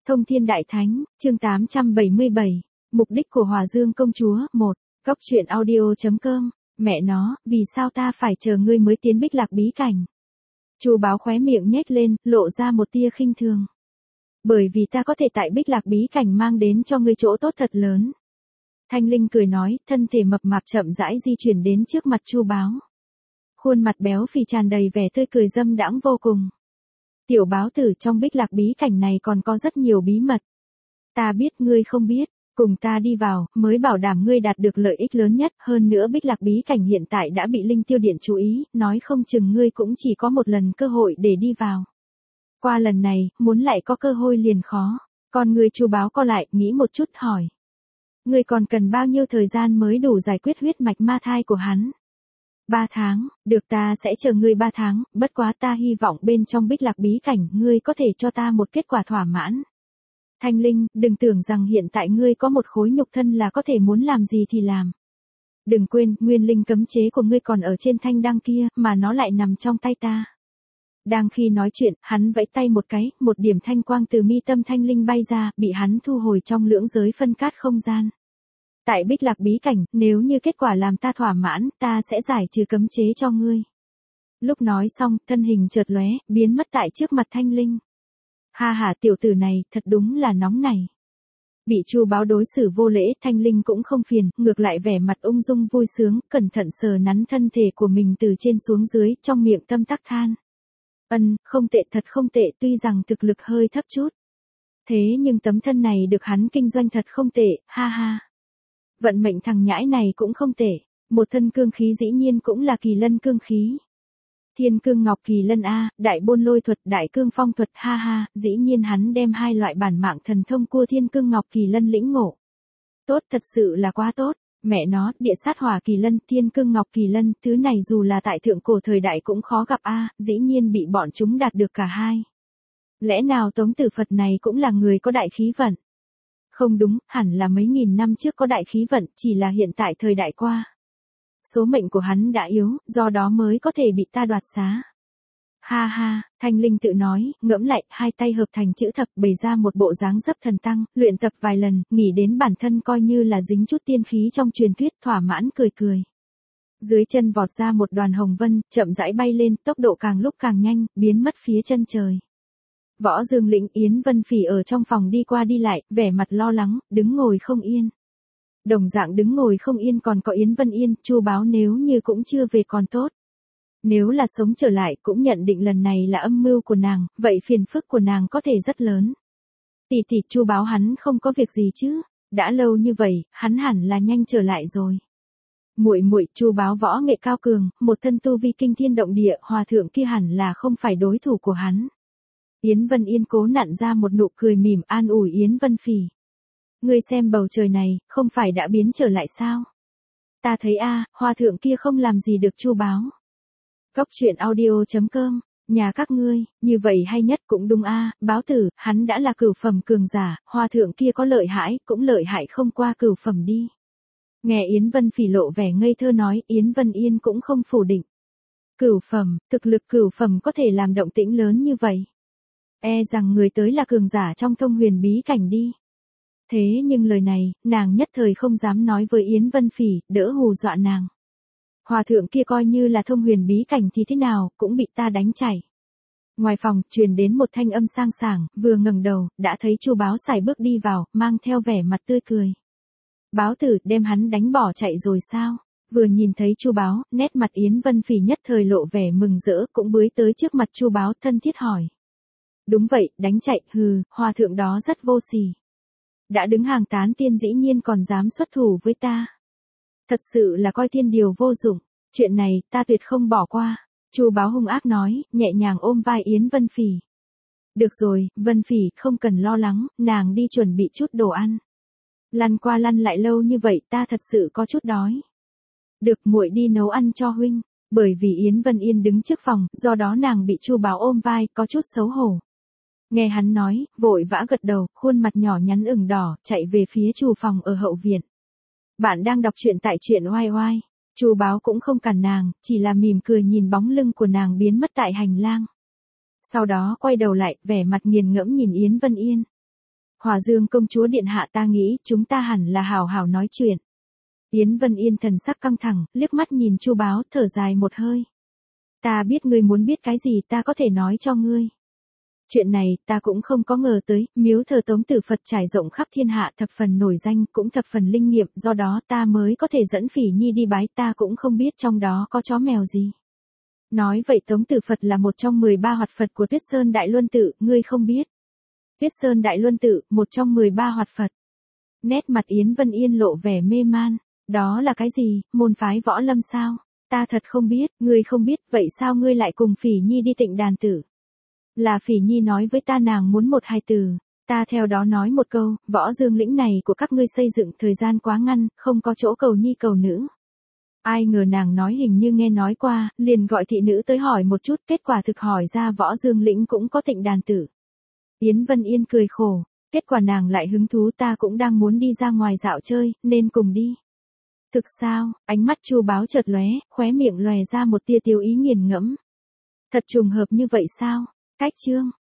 Thông Thiên Đại Thánh, chương 877, mục đích của Hòa Dương công chúa, 1, Góc truyện audio.com, mẹ nó, vì sao ta phải chờ ngươi mới tiến Bích Lạc bí cảnh? Chu Báo khóe miệng nhếch lên, lộ ra một tia khinh thường. Bởi vì ta có thể tại Bích Lạc bí cảnh mang đến cho ngươi chỗ tốt thật lớn. Thanh Linh cười nói, thân thể mập mạp chậm rãi di chuyển đến trước mặt Chu Báo. Khuôn mặt béo phì tràn đầy vẻ tươi cười dâm đãng vô cùng. Tiểu báo tử, trong Bích Lạc bí cảnh này còn có rất nhiều bí mật. Ta biết ngươi không biết, cùng ta đi vào, mới bảo đảm ngươi đạt được lợi ích lớn nhất. Hơn nữa Bích Lạc bí cảnh hiện tại đã bị Linh Tiêu Điện chú ý, nói không chừng ngươi cũng chỉ có một lần cơ hội để đi vào. Qua lần này, muốn lại có cơ hội liền khó. Còn ngươi Chu Báo co lại, nghĩ một chút hỏi. Ngươi còn cần bao nhiêu thời gian mới đủ giải quyết huyết mạch ma thai của hắn? 3 tháng, được, ta sẽ chờ ngươi 3 tháng, bất quá ta hy vọng bên trong Bích Lạc bí cảnh ngươi có thể cho ta một kết quả thỏa mãn. Thanh Linh, đừng tưởng rằng hiện tại ngươi có một khối nhục thân là có thể muốn làm gì thì làm. Đừng quên, nguyên linh cấm chế của ngươi còn ở trên thanh đăng kia, mà nó lại nằm trong tay ta. Đang khi nói chuyện, hắn vẫy tay một cái, một điểm thanh quang từ mi tâm Thanh Linh bay ra, bị hắn thu hồi trong lưỡng giới phân cát không gian. Tại Bích Lạc bí cảnh, nếu như kết quả làm ta thỏa mãn, ta sẽ giải trừ cấm chế cho ngươi. Lúc nói xong, thân hình chợt lóe, biến mất tại trước mặt Thanh Linh. Ha ha, tiểu tử này, thật đúng là nóng này. Bị Chu Báo đối xử vô lễ, Thanh Linh cũng không phiền, ngược lại vẻ mặt ung dung vui sướng, cẩn thận sờ nắn thân thể của mình từ trên xuống dưới, trong miệng tâm tắc than. Không tệ, thật không tệ, tuy rằng thực lực hơi thấp chút. Thế nhưng tấm thân này được hắn kinh doanh thật không tệ, ha ha. Vận mệnh thằng nhãi này cũng không tệ, một thân cương khí dĩ nhiên cũng là kỳ lân cương khí. Thiên cương ngọc kỳ lân a, đại bôn lôi thuật, đại cương phong thuật, ha ha, dĩ nhiên hắn đem hai loại bản mạng thần thông của thiên cương ngọc kỳ lân lĩnh ngộ. Tốt, thật sự là quá tốt, mẹ nó, địa sát hỏa kỳ lân, thiên cương ngọc kỳ lân, thứ này dù là tại thượng cổ thời đại cũng khó gặp a, dĩ nhiên bị bọn chúng đạt được cả hai. Lẽ nào Tống Tử Phật này cũng là người có đại khí vận? Không đúng, hẳn là mấy nghìn năm trước có đại khí vận, chỉ là hiện tại thời đại qua. Số mệnh của hắn đã yếu, do đó mới có thể bị ta đoạt xá. Ha ha, Thanh Linh tự nói, ngẫm lại, hai tay hợp thành chữ thập bày ra một bộ dáng dấp thần tăng, luyện tập vài lần, nghĩ đến bản thân coi như là dính chút tiên khí trong truyền thuyết, thỏa mãn cười cười. Dưới chân vọt ra một đoàn hồng vân, chậm rãi bay lên, tốc độ càng lúc càng nhanh, biến mất phía chân trời. Võ Dương Lĩnh, Yến Vân Phỉ ở trong phòng đi qua đi lại, vẻ mặt lo lắng, đứng ngồi không yên. Đồng dạng đứng ngồi không yên còn có Yến Vân Yên, Chu Báo nếu như cũng chưa về còn tốt. Nếu là sống trở lại cũng nhận định lần này là âm mưu của nàng, vậy phiền phức của nàng có thể rất lớn. Tỷ tỷ, Chu Báo hắn không có việc gì chứ? Đã lâu như vậy, hắn hẳn là nhanh trở lại rồi. Muội muội, Chu Báo võ nghệ cao cường, một thân tu vi kinh thiên động địa, hòa thượng kia hẳn là không phải đối thủ của hắn. Yến Vân Yên cố nặn ra một nụ cười mỉm an ủi Yến Vân Phỉ. Ngươi xem bầu trời này, không phải đã biến trở lại sao? Ta thấy hòa thượng kia không làm gì được Chu Báo. Góc truyện audio.com, nhà các ngươi, như vậy hay nhất cũng đúng Báo tử, hắn đã là cửu phẩm cường giả, hòa thượng kia có lợi hại, cũng lợi hại không qua cửu phẩm đi. Nghe Yến Vân Phỉ lộ vẻ ngây thơ nói, Yến Vân Yên cũng không phủ định. Cửu phẩm, thực lực cửu phẩm có thể làm động tĩnh lớn như vậy. E rằng người tới là cường giả trong Thông Huyền bí cảnh đi. Thế nhưng lời này, nàng nhất thời không dám nói với Yến Vân Phỉ, đỡ hù dọa nàng. Hòa thượng kia coi như là Thông Huyền bí cảnh thì thế nào, cũng bị ta đánh chảy. Ngoài phòng, truyền đến một thanh âm sang sảng, vừa ngẩng đầu, đã thấy Chu Báo sải bước đi vào, mang theo vẻ mặt tươi cười. Báo tử, đem hắn đánh bỏ chạy rồi sao? Vừa nhìn thấy Chu Báo, nét mặt Yến Vân Phỉ nhất thời lộ vẻ mừng rỡ, cũng bới tới trước mặt Chu Báo thân thiết hỏi. Đúng vậy, đánh chạy, hòa thượng đó rất vô sỉ. Đã đứng hàng tán tiên dĩ nhiên còn dám xuất thủ với ta. Thật sự là coi thiên điều vô dụng, chuyện này ta tuyệt không bỏ qua. Chu Báo hung ác nói, nhẹ nhàng ôm vai Yến Vân Phỉ. Được rồi, Vân Phỉ, không cần lo lắng, nàng đi chuẩn bị chút đồ ăn. Lăn qua lăn lại lâu như vậy ta thật sự có chút đói. Được, muội đi nấu ăn cho huynh, bởi vì Yến Vân Yên đứng trước phòng, do đó nàng bị Chu Báo ôm vai, có chút xấu hổ. Nghe hắn nói, vội vã gật đầu, khuôn mặt nhỏ nhắn ửng đỏ, chạy về phía chủ phòng ở hậu viện. Bạn đang đọc truyện tại truyện oai oai. Chu Báo cũng không cản nàng, chỉ là mỉm cười nhìn bóng lưng của nàng biến mất tại hành lang. Sau đó quay đầu lại, vẻ mặt nghiền ngẫm nhìn Yến Vân Yên. Hòa Dương công chúa điện hạ, ta nghĩ chúng ta hẳn là hào hào nói chuyện. Yến Vân Yên thần sắc căng thẳng, liếc mắt nhìn Chu Báo, thở dài một hơi. Ta biết ngươi muốn biết cái gì, ta có thể nói cho ngươi. Chuyện này, ta cũng không có ngờ tới, miếu thờ Tống Tử Phật trải rộng khắp thiên hạ, thập phần nổi danh, cũng thập phần linh nghiệm, do đó ta mới có thể dẫn Phỉ Nhi đi bái, ta cũng không biết trong đó có chó mèo gì. Nói vậy Tống Tử Phật là một trong 13 hoạt Phật của Tuyết Sơn Đại Luân Tự, ngươi không biết. Tuyết Sơn Đại Luân Tự, một trong 13 hoạt Phật. Nét mặt Yến Vân Yên lộ vẻ mê man. Đó là cái gì, môn phái võ lâm sao? Ta thật không biết, ngươi không biết, vậy sao ngươi lại cùng Phỉ Nhi đi Tịnh Đàn Tử? Là Phỉ Nhi nói với ta nàng muốn một hài tử, ta theo đó nói một câu, võ dương lĩnh này của các ngươi xây dựng thời gian quá ngắn, không có chỗ cầu nhi cầu nữ. Ai ngờ nàng nói hình như nghe nói qua, liền gọi thị nữ tới hỏi một chút, kết quả thực hỏi ra võ dương lĩnh cũng có Tịnh Đàn Tử. Yến Vân Yên cười khổ, kết quả nàng lại hứng thú, ta cũng đang muốn đi ra ngoài dạo chơi, nên cùng đi. Thực sao, ánh mắt Chu Báo chợt lóe, khóe miệng lòe ra một tia tiêu ý nghiền ngẫm. Thật trùng hợp như vậy sao? Cách chương